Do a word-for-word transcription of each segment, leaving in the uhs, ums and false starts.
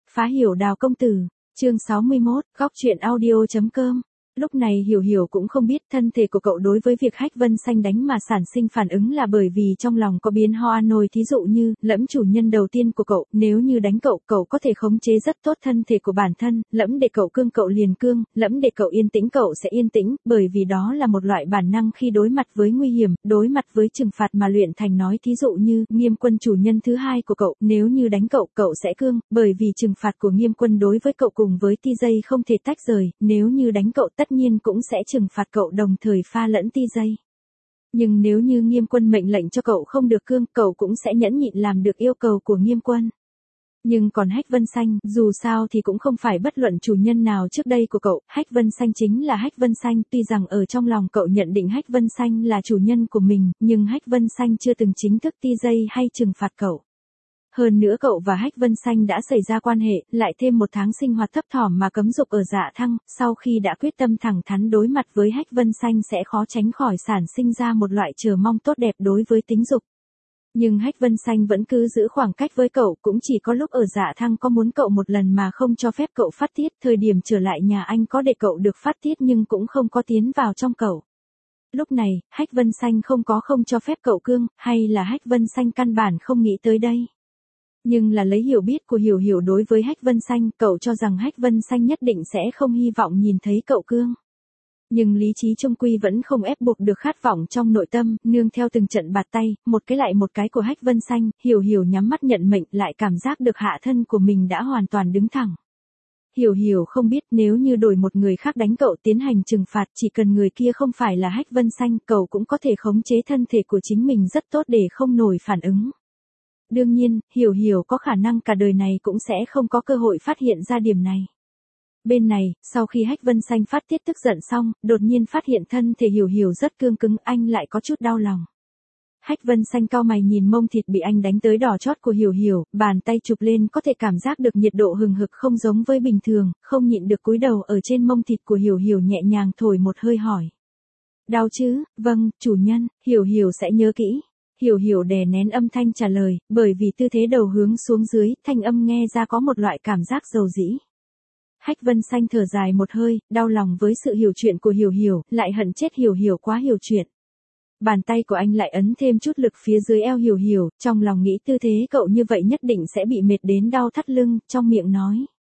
Phá hiểu Đào công tử, chương sáu mươi mốt, góc truyện audio chấm com. Lúc này Hiểu Hiểu cũng không biết thân thể của cậu đối với việc Hách Vân Xanh đánh mà sản sinh phản ứng là bởi vì trong lòng có biến hoa nồi, thí dụ như, lẫm chủ nhân đầu tiên của cậu, nếu như đánh cậu, cậu có thể khống chế rất tốt thân thể của bản thân, lẫm để cậu cương cậu liền cương, lẫm để cậu yên tĩnh cậu sẽ yên tĩnh, bởi vì đó là một loại bản năng khi đối mặt với nguy hiểm, đối mặt với trừng phạt mà luyện thành. Nói thí dụ như, Nghiêm Quân chủ nhân thứ hai của cậu, nếu như đánh cậu, cậu sẽ cương, bởi vì trừng phạt của Nghiêm Quân đối với cậu cùng với ti dây không thể tách rời, nếu như đánh cậu tất nhiên cũng sẽ trừng phạt cậu đồng thời pha lẫn ti dây. Nhưng nếu như Nghiêm Quân mệnh lệnh cho cậu không được cương, cậu cũng sẽ nhẫn nhịn làm được yêu cầu của Nghiêm Quân. Nhưng còn Hách Vân Xanh, dù sao thì cũng không phải bất luận chủ nhân nào trước đây của cậu, Hách Vân Xanh chính là Hách Vân Xanh, tuy rằng ở trong lòng cậu nhận định Hách Vân Xanh là chủ nhân của mình, nhưng Hách Vân Xanh chưa từng chính thức ti dây hay trừng phạt cậu. Hơn nữa cậu và Hách Vân Xanh đã xảy ra quan hệ, lại thêm một tháng sinh hoạt thấp thỏm mà cấm dục ở Dạ Thăng, sau khi đã quyết tâm thẳng thắn đối mặt với Hách Vân Xanh sẽ khó tránh khỏi sản sinh ra một loại chờ mong tốt đẹp đối với tính dục. Nhưng Hách Vân Xanh vẫn cứ giữ khoảng cách với cậu, cũng chỉ có lúc ở Dạ Thăng có muốn cậu một lần mà không cho phép cậu phát tiết, thời điểm trở lại nhà anh có để cậu được phát tiết nhưng cũng không có tiến vào trong cậu. Lúc này, Hách Vân Xanh không có không cho phép cậu cương, hay là Hách Vân Xanh căn bản không nghĩ tới đây. Nhưng là lấy hiểu biết của Hiểu Hiểu đối với Hách Vân Xanh, cậu cho rằng Hách Vân Xanh nhất định sẽ không hy vọng nhìn thấy cậu cương. Nhưng lý trí trung quy vẫn không ép buộc được khát vọng trong nội tâm, nương theo từng trận bạt tay, một cái lại một cái của Hách Vân Xanh, Hiểu Hiểu nhắm mắt nhận mệnh, lại cảm giác được hạ thân của mình đã hoàn toàn đứng thẳng. Hiểu Hiểu không biết nếu như đổi một người khác đánh cậu tiến hành trừng phạt, chỉ cần người kia không phải là Hách Vân Xanh, cậu cũng có thể khống chế thân thể của chính mình rất tốt để không nổi phản ứng. Đương nhiên, Hiểu Hiểu có khả năng cả đời này cũng sẽ không có cơ hội phát hiện ra điểm này. Bên này, sau khi Hách Vân Xanh phát tiết tức giận xong, đột nhiên phát hiện thân thể Hiểu Hiểu rất cương cứng, anh lại có chút đau lòng. Hách Vân Xanh cau mày nhìn mông thịt bị anh đánh tới đỏ chót của Hiểu Hiểu, bàn tay chụp lên có thể cảm giác được nhiệt độ hừng hực không giống với bình thường, không nhịn được cúi đầu ở trên mông thịt của Hiểu Hiểu nhẹ nhàng thổi một hơi hỏi. Đau chứ? Vâng, chủ nhân, Hiểu Hiểu sẽ nhớ kỹ. Hiểu Hiểu đè nén âm thanh trả lời, bởi vì tư thế đầu hướng xuống dưới, thanh âm nghe ra có một loại cảm giác dầu dĩ. Hách Vân Xanh thở dài một hơi, đau lòng với sự hiểu chuyện của Hiểu Hiểu, lại hận chết Hiểu Hiểu quá hiểu chuyện. Bàn tay của anh lại ấn thêm chút lực phía dưới eo Hiểu Hiểu, trong lòng nghĩ tư thế cậu như vậy nhất định sẽ bị mệt đến đau thắt lưng, trong miệng nói.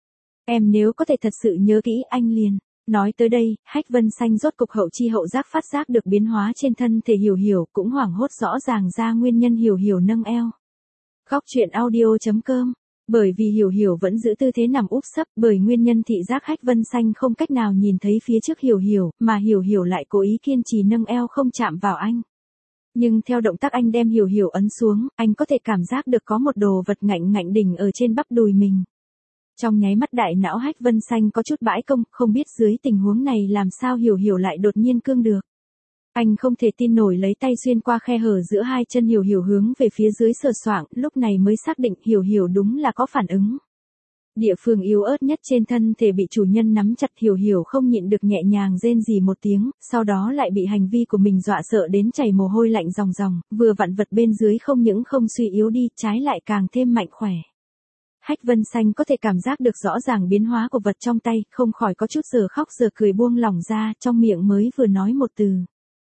Em nếu có thể thật sự nhớ kỹ anh liền. Nói tới đây, Hách Vân Xanh rốt cục hậu chi hậu giác phát giác được biến hóa trên thân thể Hiểu Hiểu, cũng hoảng hốt rõ ràng ra nguyên nhân Hiểu Hiểu nâng eo. Góc truyện audio chấm com. Bởi vì Hiểu Hiểu vẫn giữ tư thế nằm úp sấp, bởi nguyên nhân thị giác Hách Vân Xanh không cách nào nhìn thấy phía trước Hiểu Hiểu, mà Hiểu Hiểu lại cố ý kiên trì nâng eo không chạm vào anh. Nhưng theo động tác anh đem Hiểu Hiểu ấn xuống, anh có thể cảm giác được có một đồ vật ngạnh ngạnh đỉnh ở trên bắp đùi mình. Trong nháy mắt đại não Hách Vân Xanh có chút bãi công, không biết dưới tình huống này làm sao Hiểu Hiểu lại đột nhiên cương được. Anh không thể tin nổi lấy tay xuyên qua khe hở giữa hai chân Hiểu Hiểu hướng về phía dưới sờ soạng, lúc này mới xác định Hiểu Hiểu đúng là có phản ứng. Địa phương yếu ớt nhất trên thân thể bị chủ nhân nắm chặt, Hiểu Hiểu không nhịn được nhẹ nhàng rên rỉ một tiếng, sau đó lại bị hành vi của mình dọa sợ đến chảy mồ hôi lạnh ròng ròng, vừa vặn vật bên dưới không những không suy yếu đi, trái lại càng thêm mạnh khỏe. Hách Vân Xanh có thể cảm giác được rõ ràng biến hóa của vật trong tay, không khỏi có chút giờ khóc giờ cười buông lỏng ra, trong miệng mới vừa nói một từ.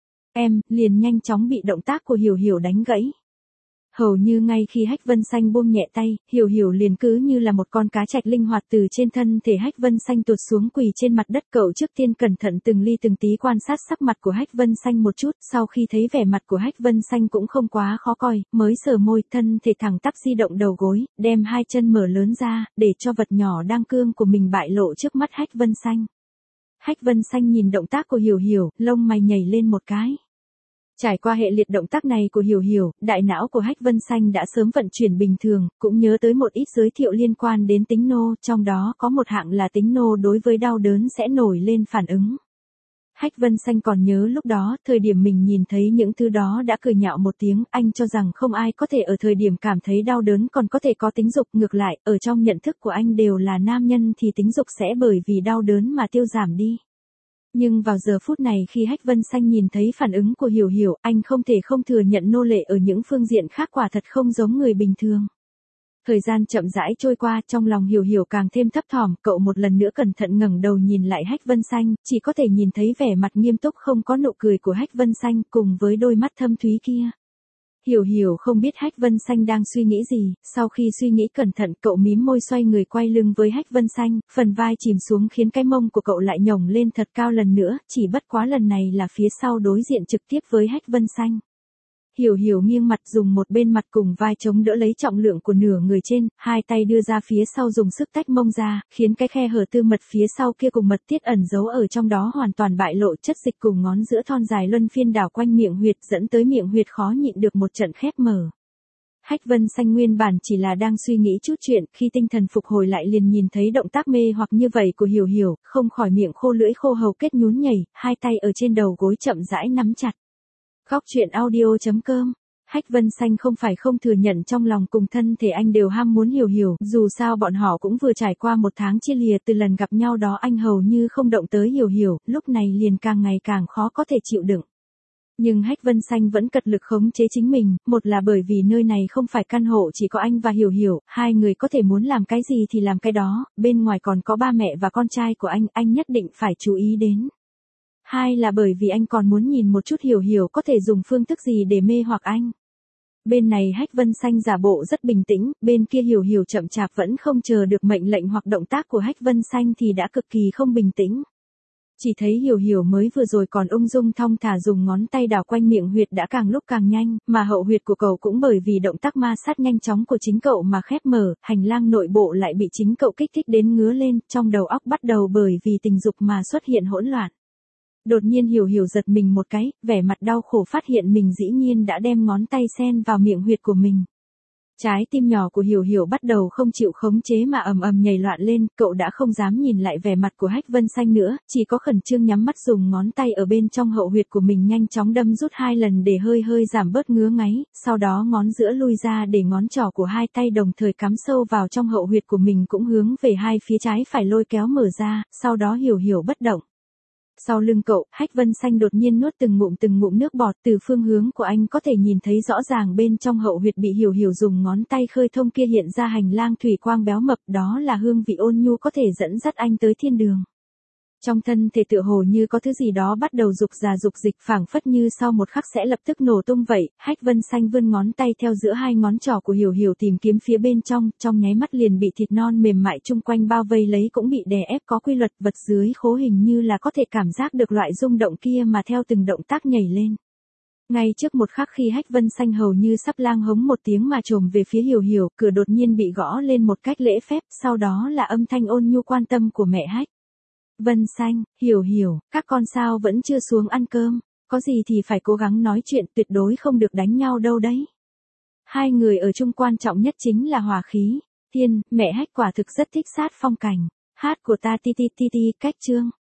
Em, liền nhanh chóng bị động tác của Hiểu Hiểu đánh gãy. Hầu như ngay khi Hách Vân Xanh buông nhẹ tay, Hiểu Hiểu liền cứ như là một con cá trạch linh hoạt từ trên thân thể Hách Vân Xanh tuột xuống quỳ trên mặt đất. Cậu trước tiên cẩn thận từng ly từng tí quan sát sắc mặt của Hách Vân Xanh một chút, sau khi thấy vẻ mặt của Hách Vân Xanh cũng không quá khó coi, mới sờ môi, thân thể thẳng tắp di động đầu gối, đem hai chân mở lớn ra, để cho vật nhỏ đang cương của mình bại lộ trước mắt Hách Vân Xanh. Hách Vân Xanh nhìn động tác của Hiểu Hiểu, lông mày nhảy lên một cái. Trải qua hệ liệt động tác này của Hiểu Hiểu, đại não của Hách Vân Xanh đã sớm vận chuyển bình thường, cũng nhớ tới một ít giới thiệu liên quan đến tính nô, trong đó có một hạng là tính nô đối với đau đớn sẽ nổi lên phản ứng. Hách Vân Xanh còn nhớ lúc đó, thời điểm mình nhìn thấy những thứ đó đã cười nhạo một tiếng, anh cho rằng không ai có thể ở thời điểm cảm thấy đau đớn còn có thể có tính dục, ngược lại, ở trong nhận thức của anh đều là nam nhân thì tính dục sẽ bởi vì đau đớn mà tiêu giảm đi. Nhưng vào giờ phút này khi Hách Vân Xanh nhìn thấy phản ứng của Hiểu Hiểu, anh không thể không thừa nhận nô lệ ở những phương diện khác quả thật không giống người bình thường. Thời gian chậm rãi trôi qua, trong lòng Hiểu Hiểu càng thêm thấp thỏm, cậu một lần nữa cẩn thận ngẩng đầu nhìn lại Hách Vân Xanh, chỉ có thể nhìn thấy vẻ mặt nghiêm túc không có nụ cười của Hách Vân Xanh cùng với đôi mắt thâm thúy kia. Hiểu Hiểu không biết Hách Vân Xanh đang suy nghĩ gì, sau khi suy nghĩ cẩn thận cậu mím môi xoay người quay lưng với Hách Vân Xanh, phần vai chìm xuống khiến cái mông của cậu lại nhổng lên thật cao lần nữa, chỉ bất quá lần này là phía sau đối diện trực tiếp với Hách Vân Xanh. Hiểu Hiểu nghiêng mặt dùng một bên mặt cùng vai chống đỡ lấy trọng lượng của nửa người trên, hai tay đưa ra phía sau dùng sức tách mông ra, khiến cái khe hở tư mật phía sau kia cùng mật tiết ẩn giấu ở trong đó hoàn toàn bại lộ, chất dịch cùng ngón giữa thon dài luân phiên đảo quanh miệng huyệt dẫn tới miệng huyệt khó nhịn được một trận khép mở. Hách Vân Xanh nguyên bản chỉ là đang suy nghĩ chút chuyện, khi tinh thần phục hồi lại liền nhìn thấy động tác mê hoặc như vậy của Hiểu Hiểu, không khỏi miệng khô lưỡi khô hầu kết nhún nhảy, hai tay ở trên đầu gối chậm rãi nắm chặt. Góc truyện audio.com. Hách Vân Xanh không phải không thừa nhận trong lòng cùng thân thể anh đều ham muốn Hiểu Hiểu, dù sao bọn họ cũng vừa trải qua một tháng chia lìa, từ lần gặp nhau đó anh hầu như không động tới Hiểu Hiểu, lúc này liền càng ngày càng khó có thể chịu đựng. Nhưng Hách Vân Xanh vẫn cật lực khống chế chính mình, một là bởi vì nơi này không phải căn hộ chỉ có anh và Hiểu Hiểu, hai người có thể muốn làm cái gì thì làm cái đó, bên ngoài còn có ba mẹ và con trai của anh, anh nhất định phải chú ý đến. Hai là bởi vì anh còn muốn nhìn một chút Hiểu Hiểu có thể dùng phương thức gì để mê hoặc anh. Bên này Hách Vân Xanh giả bộ rất bình tĩnh, bên kia Hiểu Hiểu chậm chạp vẫn không chờ được mệnh lệnh hoặc động tác của Hách Vân Xanh thì đã cực kỳ không bình tĩnh. Chỉ thấy Hiểu Hiểu mới vừa rồi còn ung dung thong thả dùng ngón tay đảo quanh miệng huyệt đã càng lúc càng nhanh, mà hậu huyệt của cậu cũng bởi vì động tác ma sát nhanh chóng của chính cậu mà khép mở, hành lang nội bộ lại bị chính cậu kích thích đến ngứa lên, trong đầu óc bắt đầu bởi vì tình dục mà xuất hiện hỗn loạn. Đột nhiên Hiểu Hiểu giật mình một cái, vẻ mặt đau khổ phát hiện mình dĩ nhiên đã đem ngón tay sen vào miệng huyệt của mình. Trái tim nhỏ của Hiểu Hiểu bắt đầu không chịu khống chế mà ầm ầm nhảy loạn lên, cậu đã không dám nhìn lại vẻ mặt của Hách Vân Xanh nữa, chỉ có khẩn trương nhắm mắt dùng ngón tay ở bên trong hậu huyệt của mình nhanh chóng đâm rút hai lần để hơi hơi giảm bớt ngứa ngáy, sau đó ngón giữa lui ra để ngón trỏ của hai tay đồng thời cắm sâu vào trong hậu huyệt của mình cũng hướng về hai phía trái phải lôi kéo mở ra, sau đó Hiểu Hiểu bất động. Sau lưng cậu, Hách Vân Xanh đột nhiên nuốt từng ngụm từng ngụm nước bọt, từ phương hướng của anh có thể nhìn thấy rõ ràng bên trong hậu huyệt bị Hiểu Hiểu dùng ngón tay khơi thông kia hiện ra hành lang thủy quang béo mập, đó là hương vị ôn nhu có thể dẫn dắt anh tới thiên đường. Trong thân thể tựa hồ như có thứ gì đó bắt đầu dục ra dục dịch, phảng phất như sau một khắc sẽ lập tức nổ tung vậy. Hách Vân Xanh vươn ngón tay theo giữa hai ngón trỏ của Hiểu Hiểu tìm kiếm phía bên trong, trong nháy mắt liền bị thịt non mềm mại chung quanh bao vây lấy, cũng bị đè ép có quy luật, vật dưới khố hình như là có thể cảm giác được loại rung động kia mà theo từng động tác nhảy lên. Ngay trước một khắc khi Hách Vân Xanh hầu như sắp lang hống một tiếng mà trồm về phía Hiểu Hiểu, cửa đột nhiên bị gõ lên một cách lễ phép, sau đó là âm thanh ôn nhu quan tâm của mẹ Hách Vân Xanh. Hiểu Hiểu, các con sao vẫn chưa xuống ăn cơm, có gì thì phải cố gắng nói chuyện, tuyệt đối không được đánh nhau đâu đấy. Hai người ở chung quan trọng nhất chính là hòa khí. Tiên, mẹ Hách quả thực rất thích sát phong cảnh. Hát của ta ti ti ti ti cách chương.